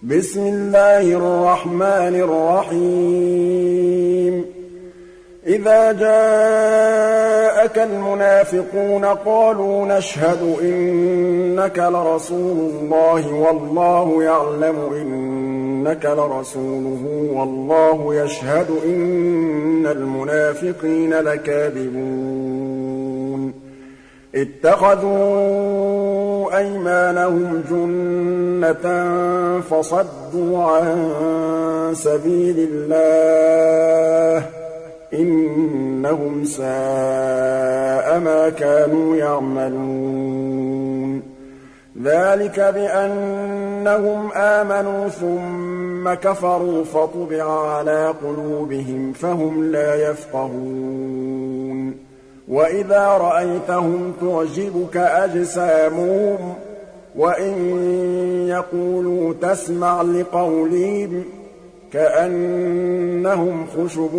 بسم الله الرحمن الرحيم إذا جاءك المنافقون قالوا نشهد إنك لرسول الله والله يعلم إنك لرسوله والله يشهد إن المنافقين لكاذبون اتخذوا أيمانهم جنة فصدوا عن سبيل الله إنهم ساء ما كانوا يعملون ذلك بأنهم آمنوا ثم كفروا فطبع على قلوبهم فهم لا يفقهون وإذا رأيتهم تعجبك أجسامهم وإن يقولوا تسمع لقولهم كأنهم خشب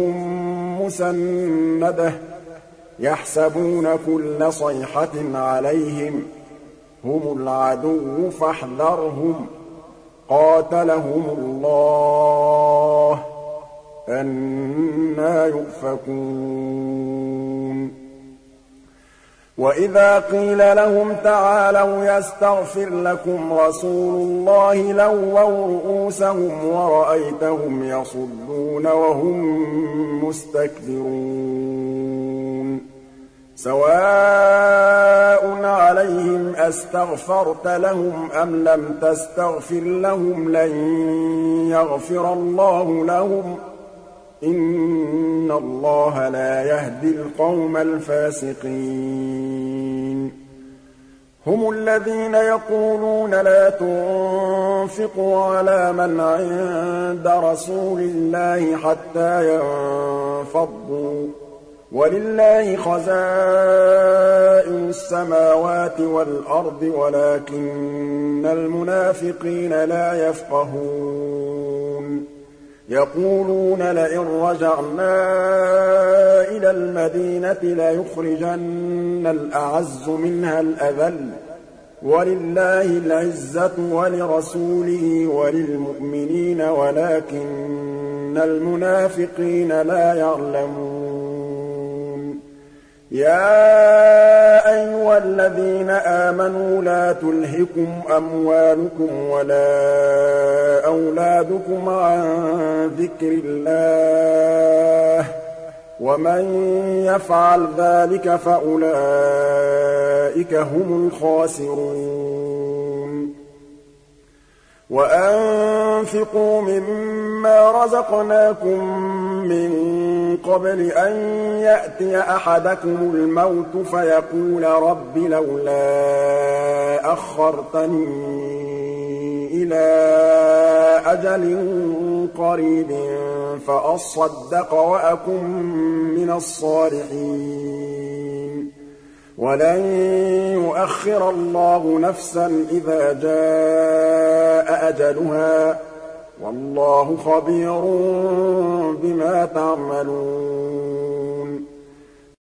مسندة يحسبون كل صيحة عليهم هم العدو فاحذرهم قاتلهم الله أنى يؤفكون وإذا قيل لهم تعالوا يستغفر لكم رسول الله لووا رؤوسهم ورأيتهم يصدون وهم مستكبرون سواء عليهم أستغفرت لهم أم لم تستغفر لهم لن يغفر الله لهم إن الله لا يهدي القوم الفاسقين هم الذين يقولون لا تنفقوا على من عند رسول الله حتى ينفضوا ولله خزائن السماوات والأرض ولكن المنافقين لا يفقهون يقولون لئن رجعنا إلى المدينة ليخرجن الأعز منها الأذل ولله العزة ولرسوله وللمؤمنين ولكن المنافقين لا يعلمون يا أيها الذين آمنوا لا تلهكم أموالكم ولا أولادكم عن ذكر الله ومن يفعل ذلك فأولئك هم الخاسرون وأنفقوا مما رزقناكم من قبل أن يأتي أحدكم الموت فيقول رب لولا أخرتني إلى أجل قريب فأصدق وأكن من الصالحين ولن يؤخر الله نفسا إذا جاء أجلها والله خبير بما تعملون